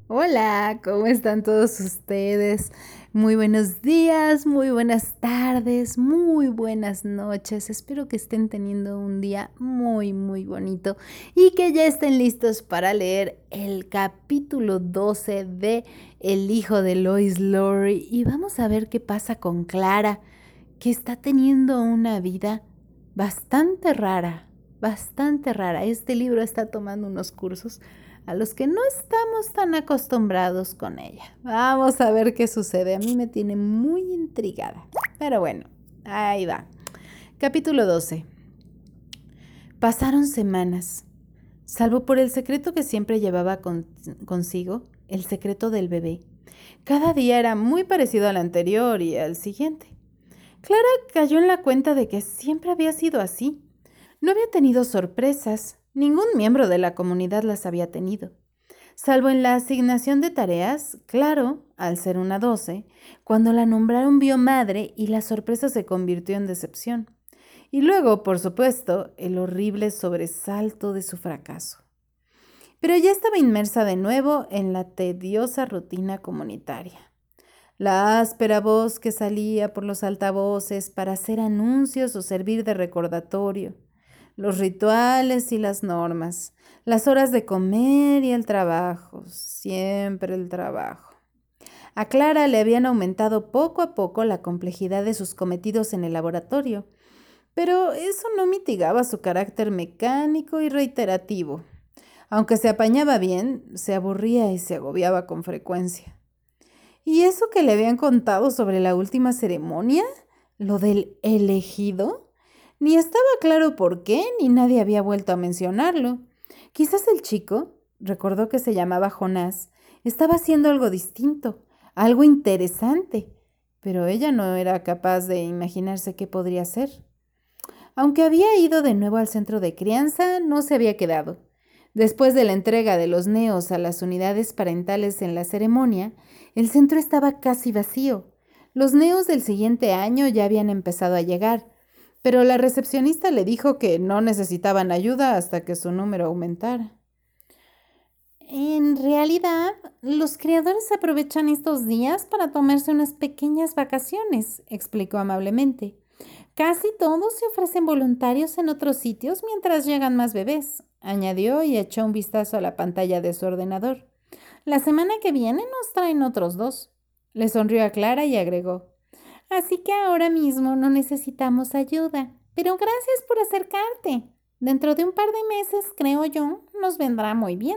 Hola, ¿cómo están todos ustedes? Muy buenos días, muy buenas tardes, muy buenas noches. Espero que estén teniendo un día muy bonito y que ya estén listos para leer el capítulo 12 de El hijo de Lois Lowry. Y vamos a ver qué pasa con Clara, que está teniendo una vida bastante rara, bastante rara. Este libro está tomando unos cursos a los que no estamos tan acostumbrados con ella. Vamos a ver qué sucede. A mí me tiene muy intrigada. Pero bueno, ahí va. Capítulo 12. Pasaron semanas, salvo por el secreto que siempre llevaba consigo, el secreto del bebé. Cada día era muy parecido al anterior y al siguiente. Clara cayó en la cuenta de que siempre había sido así. No había tenido sorpresas. Ningún miembro de la comunidad las había tenido. Salvo en la asignación de tareas, claro, al ser una 12, cuando la nombraron vio madre y la sorpresa se convirtió en decepción. Y luego, por supuesto, el horrible sobresalto de su fracaso. Pero ya estaba inmersa de nuevo en la tediosa rutina comunitaria. La áspera voz que salía por los altavoces para hacer anuncios o servir de recordatorio, los rituales y las normas, las horas de comer y el trabajo, siempre el trabajo. A Clara le habían aumentado poco a poco la complejidad de sus cometidos en el laboratorio, pero eso no mitigaba su carácter mecánico y reiterativo. Aunque se apañaba bien, se aburría y se agobiaba con frecuencia. ¿Y eso que le habían contado sobre la última ceremonia? ¿Lo del elegido? Ni estaba claro por qué, ni nadie había vuelto a mencionarlo. Quizás el chico, recordó que se llamaba Jonás, estaba haciendo algo distinto, algo interesante, pero ella no era capaz de imaginarse qué podría ser. Aunque había ido de nuevo al centro de crianza, no se había quedado. Después de la entrega de los neos a las unidades parentales en la ceremonia, el centro estaba casi vacío. Los neos del siguiente año ya habían empezado a llegar, pero la recepcionista le dijo que no necesitaban ayuda hasta que su número aumentara. En realidad, los criadores aprovechan estos días para tomarse unas pequeñas vacaciones, explicó amablemente. Casi todos se ofrecen voluntarios en otros sitios mientras llegan más bebés, añadió y echó un vistazo a la pantalla de su ordenador. La semana que viene nos traen otros dos. Le sonrió a Clara y agregó. Así que ahora mismo no necesitamos ayuda, pero gracias por acercarte. Dentro de un par de meses, creo yo, nos vendrá muy bien.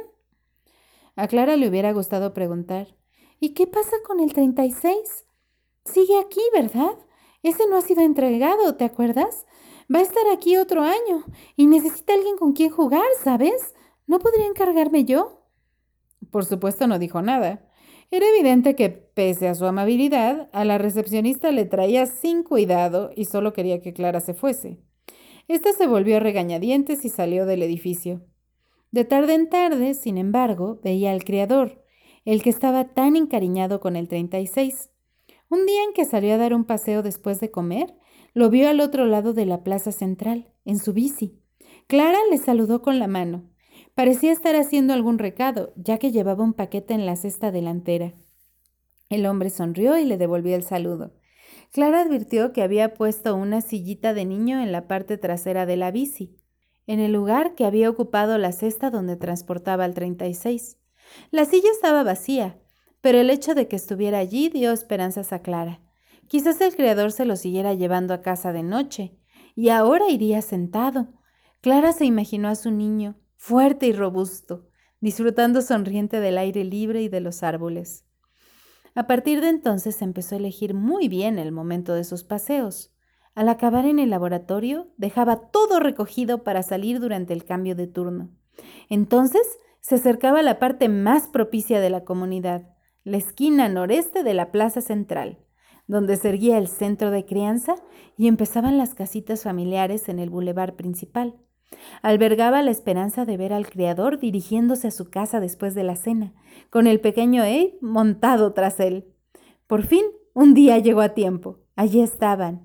A Clara le hubiera gustado preguntar, ¿y qué pasa con el 36? Sigue aquí, ¿verdad? Ese no ha sido entregado, ¿te acuerdas? Va a estar aquí otro año y necesita alguien con quien jugar, ¿sabes? ¿No podría encargarme yo? Por supuesto no dijo nada. Era evidente que, pese a su amabilidad, a la recepcionista le traía sin cuidado y solo quería que Clara se fuese. Esta se volvió a regañadientes y salió del edificio. De tarde en tarde, sin embargo, veía al criador, el que estaba tan encariñado con el 36. Un día en que salió a dar un paseo después de comer, lo vio al otro lado de la plaza central, en su bici. Clara le saludó con la mano. Parecía estar haciendo algún recado, ya que llevaba un paquete en la cesta delantera. El hombre sonrió y le devolvió el saludo. Clara advirtió que había puesto una sillita de niño en la parte trasera de la bici, en el lugar que había ocupado la cesta donde transportaba al 36. La silla estaba vacía, pero el hecho de que estuviera allí dio esperanzas a Clara. Quizás el criador se lo siguiera llevando a casa de noche, y ahora iría sentado. Clara se imaginó a su niño, fuerte y robusto, disfrutando sonriente del aire libre y de los árboles. A partir de entonces empezó a elegir muy bien el momento de sus paseos. Al acabar en el laboratorio, dejaba todo recogido para salir durante el cambio de turno. Entonces se acercaba a la parte más propicia de la comunidad, la esquina noreste de la plaza central, donde se erguía el centro de crianza y empezaban las casitas familiares en el bulevar principal. Albergaba la esperanza de ver al criador dirigiéndose a su casa después de la cena, con el pequeño Abe montado tras él. Por fin, un día llegó a tiempo. Allí estaban.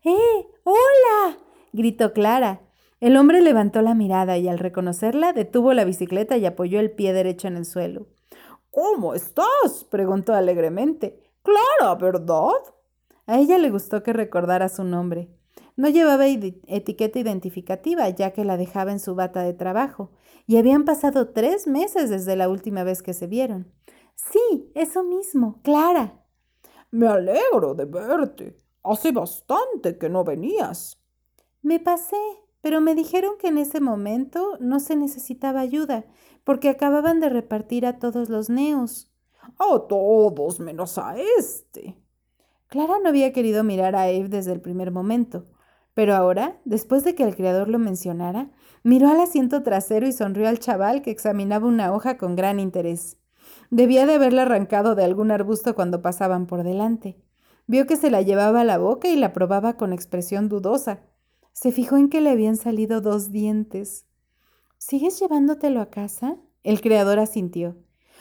¡Hola! Gritó Clara. El hombre levantó la mirada y al reconocerla detuvo la bicicleta y apoyó el pie derecho en el suelo. ¿Cómo estás?, preguntó alegremente. Clara, ¿verdad? A ella le gustó que recordara su nombre. No llevaba etiqueta identificativa, ya que la dejaba en su bata de trabajo, y habían pasado 3 meses desde la última vez que se vieron. Sí, eso mismo, Clara. Me alegro de verte. Hace bastante que no venías. Me pasé, pero me dijeron que en ese momento no se necesitaba ayuda, porque acababan de repartir a todos los neos. A todos menos a este. Clara no había querido mirar a Eve desde el primer momento, pero ahora, después de que el criador lo mencionara, miró al asiento trasero y sonrió al chaval que examinaba una hoja con gran interés. Debía de haberla arrancado de algún arbusto cuando pasaban por delante. Vio que se la llevaba a la boca y la probaba con expresión dudosa. Se fijó en que le habían salido 2 dientes. ¿Sigues llevándotelo a casa? El criador asintió.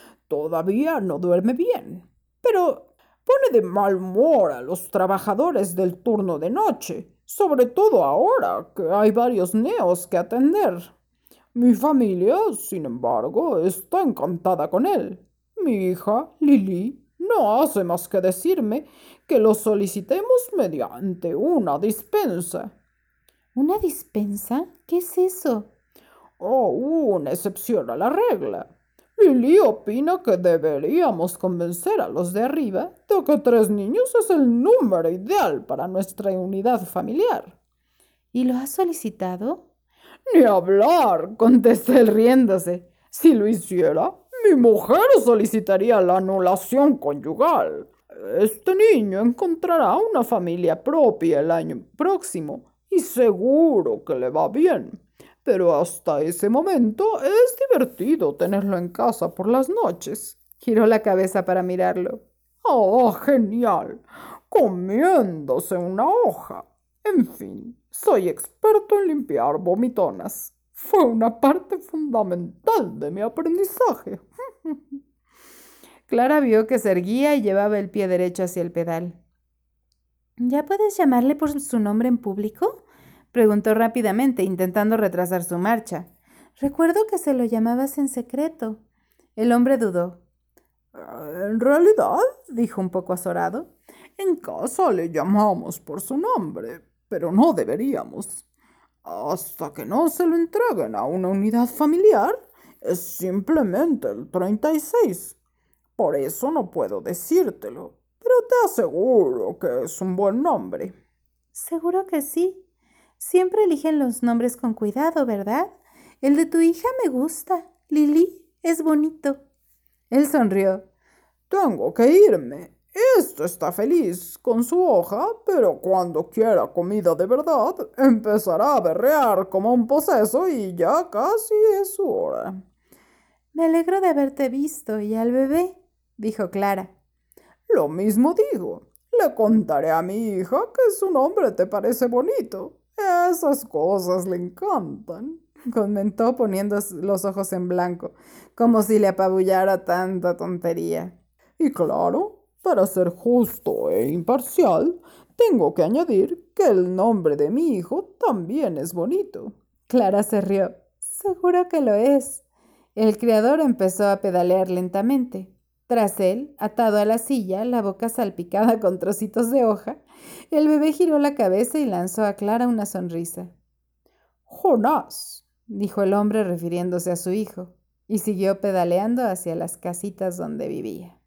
Todavía no duerme bien, pero pone de mal humor a los trabajadores del turno de noche, sobre todo ahora que hay varios neos que atender. Mi familia, sin embargo, está encantada con él. Mi hija, Lily, no hace más que decirme que lo solicitemos mediante una dispensa. ¿Una dispensa? ¿Qué es eso? Oh, una excepción a la regla. Lily opina que deberíamos convencer a los de arriba de que 3 niños es el número ideal para nuestra unidad familiar. ¿Y lo has solicitado? Ni hablar, contestó él riéndose. Si lo hiciera, mi mujer solicitaría la anulación conyugal. Este niño encontrará una familia propia el año próximo y seguro que le va bien. Pero hasta ese momento es divertido tenerlo en casa por las noches. Giró la cabeza para mirarlo. ¡Oh, genial! Comiéndose una hoja. En fin, soy experto en limpiar vomitonas. Fue una parte fundamental de mi aprendizaje. Clara vio que se erguía y llevaba el pie derecho hacia el pedal. ¿Ya puedes llamarle por su nombre en público?, preguntó rápidamente, intentando retrasar su marcha. Recuerdo que se lo llamabas en secreto. El hombre dudó. En realidad, dijo un poco azorado, en casa le llamamos por su nombre, pero no deberíamos. Hasta que no se lo entreguen a una unidad familiar, es simplemente el 36. Por eso no puedo decírtelo, pero te aseguro que es un buen nombre. Seguro que sí. Siempre eligen los nombres con cuidado, ¿verdad? El de tu hija me gusta. Lily es bonito. Él sonrió. Tengo que irme. Esto está feliz con su hoja, pero cuando quiera comida de verdad, empezará a berrear como un poseso y ya casi es su hora. Me alegro de haberte visto y al bebé, dijo Clara. Lo mismo digo. Le contaré a mi hija que su nombre te parece bonito. Esas cosas le encantan, comentó poniendo los ojos en blanco, como si le apabullara tanta tontería. Y claro, para ser justo e imparcial, tengo que añadir que el nombre de mi hijo también es bonito. Clara se rió. Seguro que lo es. El criador empezó a pedalear lentamente. Tras él, atado a la silla, la boca salpicada con trocitos de hoja, el bebé giró la cabeza y lanzó a Clara una sonrisa. Jonás, dijo el hombre refiriéndose a su hijo, y siguió pedaleando hacia las casitas donde vivía.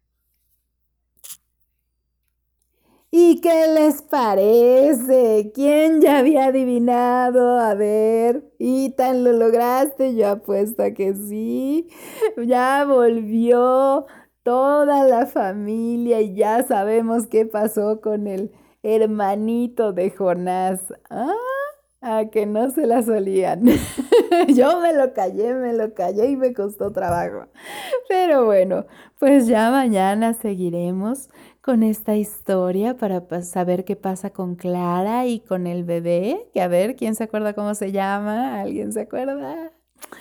¿Y qué les parece? ¿Quién ya había adivinado? A ver, Ethan, ¿lo lograste? Yo apuesto a que sí. Ya volvió toda la familia y ya sabemos qué pasó con el hermanito de Jonás. ¿Ah? A que no se la solían. Yo me lo callé y me costó trabajo. Pero bueno, pues ya mañana seguiremos con esta historia para saber qué pasa con Clara y con el bebé. Que a ver, ¿quién se acuerda cómo se llama? ¿Alguien se acuerda?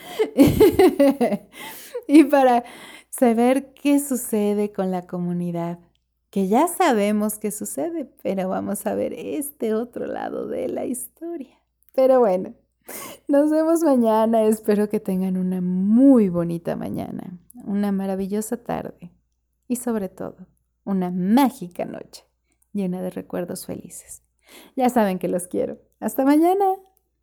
Y para saber qué sucede con la comunidad, que ya sabemos qué sucede, pero vamos a ver este otro lado de la historia. Pero bueno, nos vemos mañana. Espero que tengan una muy bonita mañana. una maravillosa tarde y sobre todo una mágica noche llena de recuerdos felices. Ya saben que los quiero. Hasta mañana.